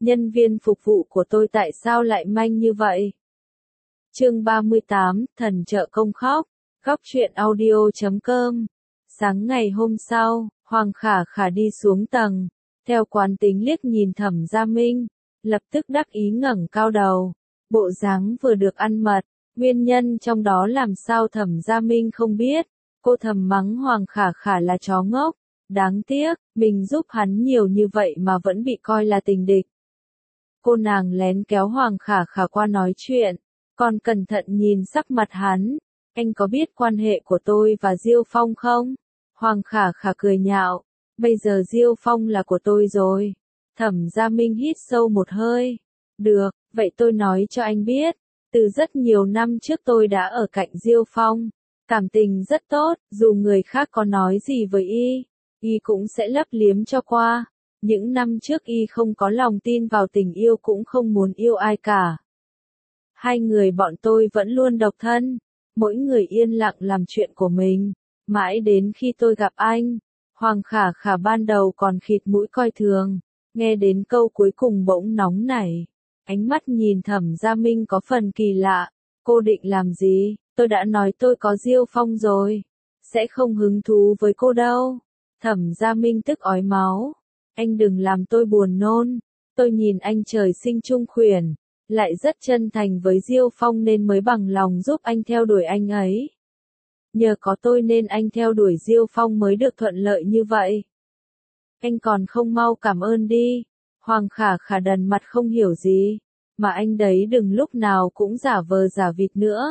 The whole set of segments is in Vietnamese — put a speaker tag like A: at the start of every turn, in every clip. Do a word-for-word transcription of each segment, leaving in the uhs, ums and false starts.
A: nhân viên phục vụ của tôi tại sao lại manh như vậy? Chương ba mươi tám, thần trợ công khóc, góc truyện audio chấm com. Sáng ngày hôm sau, Hoàng Khả Khả đi xuống tầng, theo quán tính liếc nhìn Thẩm Gia Minh, lập tức đắc ý ngẩng cao đầu, bộ dáng vừa được ăn mật, nguyên nhân trong đó làm sao Thẩm Gia Minh không biết, cô thầm mắng Hoàng Khả Khả là chó ngốc, đáng tiếc, mình giúp hắn nhiều như vậy mà vẫn bị coi là tình địch. Cô nàng lén kéo Hoàng Khả Khả qua nói chuyện, còn cẩn thận nhìn sắc mặt hắn, anh có biết quan hệ của tôi và Diêu Phong không? Hoàng Khả Khả cười nhạo, bây giờ Diêu Phong là của tôi rồi. Thẩm Gia Minh hít sâu một hơi, được, vậy tôi nói cho anh biết, từ rất nhiều năm trước tôi đã ở cạnh Diêu Phong, cảm tình rất tốt, dù người khác có nói gì với y, y cũng sẽ lấp liếm cho qua. Những năm trước y không có lòng tin vào tình yêu cũng không muốn yêu ai cả. Hai người bọn tôi vẫn luôn độc thân, mỗi người yên lặng làm chuyện của mình, mãi đến khi tôi gặp anh. Hoàng Khả Khả ban đầu còn khịt mũi coi thường, nghe đến câu cuối cùng bỗng nóng nảy, ánh mắt nhìn Thẩm Gia Minh có phần kỳ lạ. Cô định làm gì? Tôi đã nói tôi có Diêu Phong rồi, sẽ không hứng thú với cô đâu. Thẩm Gia Minh tức ói máu, anh đừng làm tôi buồn nôn, tôi nhìn anh trời sinh chung khuyển, lại rất chân thành với Diêu Phong nên mới bằng lòng giúp anh theo đuổi anh ấy. Nhờ có tôi nên anh theo đuổi Diêu Phong mới được thuận lợi như vậy. Anh còn không mau cảm ơn đi. Hoàng Khả Khả đần mặt không hiểu gì, mà anh đấy đừng lúc nào cũng giả vờ giả vịt nữa.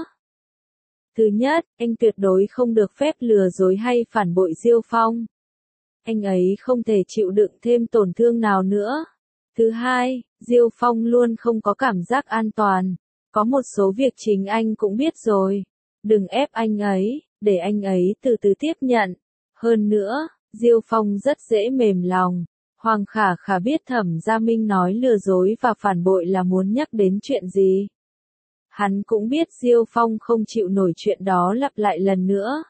A: Thứ nhất, anh tuyệt đối không được phép lừa dối hay phản bội Diêu Phong. Anh ấy không thể chịu đựng thêm tổn thương nào nữa. Thứ hai, Diêu Phong luôn không có cảm giác an toàn. Có một số việc chính anh cũng biết rồi. Đừng ép anh ấy, để anh ấy từ từ tiếp nhận. Hơn nữa, Diêu Phong rất dễ mềm lòng. Hoàng Khả Khả biết Thẩm Gia Minh nói lừa dối và phản bội là muốn nhắc đến chuyện gì. Hắn cũng biết Diêu Phong không chịu nổi chuyện đó lặp lại lần nữa.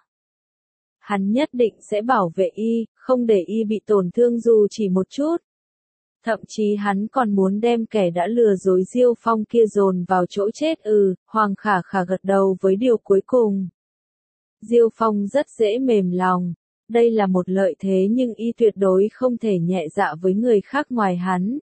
A: Hắn nhất định sẽ bảo vệ y, không để y bị tổn thương dù chỉ một chút. Thậm chí hắn còn muốn đem kẻ đã lừa dối Diêu Phong kia dồn vào chỗ chết. Ừ, Hoàng Khả Khả gật đầu với điều cuối cùng. Diêu Phong rất dễ mềm lòng, đây là một lợi thế nhưng y tuyệt đối không thể nhẹ dạ với người khác ngoài hắn.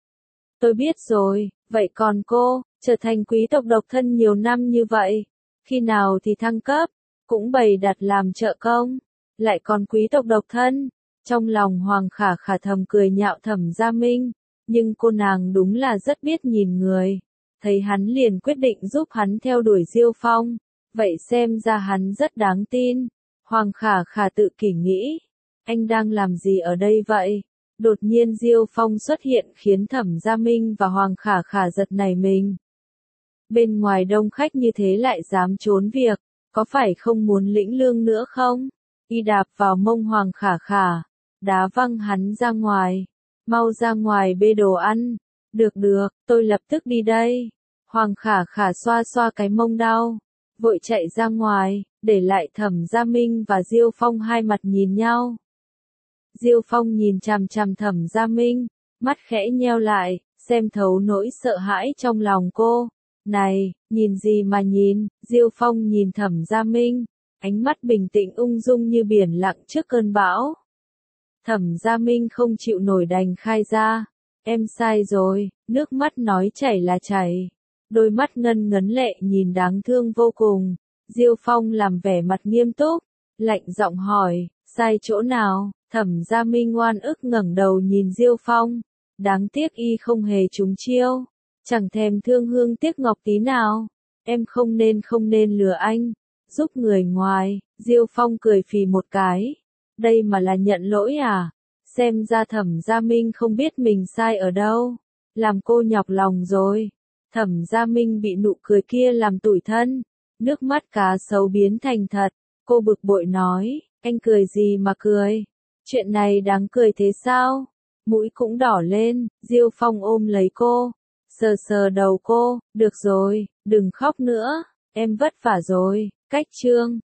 A: Tôi biết rồi, vậy còn cô, trở thành quý tộc độc thân nhiều năm như vậy, khi nào thì thăng cấp, cũng bày đặt làm trợ công, lại còn quý tộc độc thân. Trong lòng Hoàng Khả Khả thầm cười nhạo Thẩm Gia Minh, nhưng cô nàng đúng là rất biết nhìn người, thấy hắn liền quyết định giúp hắn theo đuổi Diêu Phong, vậy xem ra hắn rất đáng tin. Hoàng Khả Khả tự kỷ nghĩ, anh đang làm gì ở đây vậy? Đột nhiên Diêu Phong xuất hiện khiến Thẩm Gia Minh và Hoàng Khả Khả giật nảy mình. Bên ngoài đông khách như thế lại dám trốn việc, có phải không muốn lĩnh lương nữa không? Y đạp vào mông Hoàng Khả Khả, đá văng hắn ra ngoài, mau ra ngoài bê đồ ăn. Được được, tôi lập tức đi đây. Hoàng Khả Khả xoa xoa cái mông đau, vội chạy ra ngoài, để lại Thẩm Gia Minh và Diêu Phong hai mặt nhìn nhau. Diêu Phong nhìn chằm chằm Thẩm Gia Minh, mắt khẽ nheo lại, xem thấu nỗi sợ hãi trong lòng cô. Này, nhìn gì mà nhìn? Diêu Phong nhìn Thẩm Gia Minh, ánh mắt bình tĩnh ung dung như biển lặng trước cơn bão. Thẩm Gia Minh không chịu nổi đành khai ra, em sai rồi, nước mắt nói chảy là chảy. Đôi mắt ngân ngấn lệ nhìn đáng thương vô cùng. Diêu Phong làm vẻ mặt nghiêm túc, lạnh giọng hỏi, sai chỗ nào? Thẩm Gia Minh ngoan ức ngẩng đầu nhìn Diêu Phong, đáng tiếc y không hề trúng chiêu, chẳng thèm thương hương tiếc ngọc tí nào. Em không nên không nên lừa anh, giúp người ngoài. Diêu Phong cười phì một cái, đây mà là nhận lỗi à? Xem ra Thẩm Gia Minh không biết mình sai ở đâu, làm cô nhọc lòng rồi. Thẩm Gia Minh bị nụ cười kia làm tủi thân, nước mắt cá sấu biến thành thật. Cô bực bội nói, anh cười gì mà cười? Chuyện này đáng cười thế sao? Mũi cũng đỏ lên. Diêu Phong ôm lấy cô, sờ sờ đầu cô, được rồi, đừng khóc nữa, em vất vả rồi. Cách chương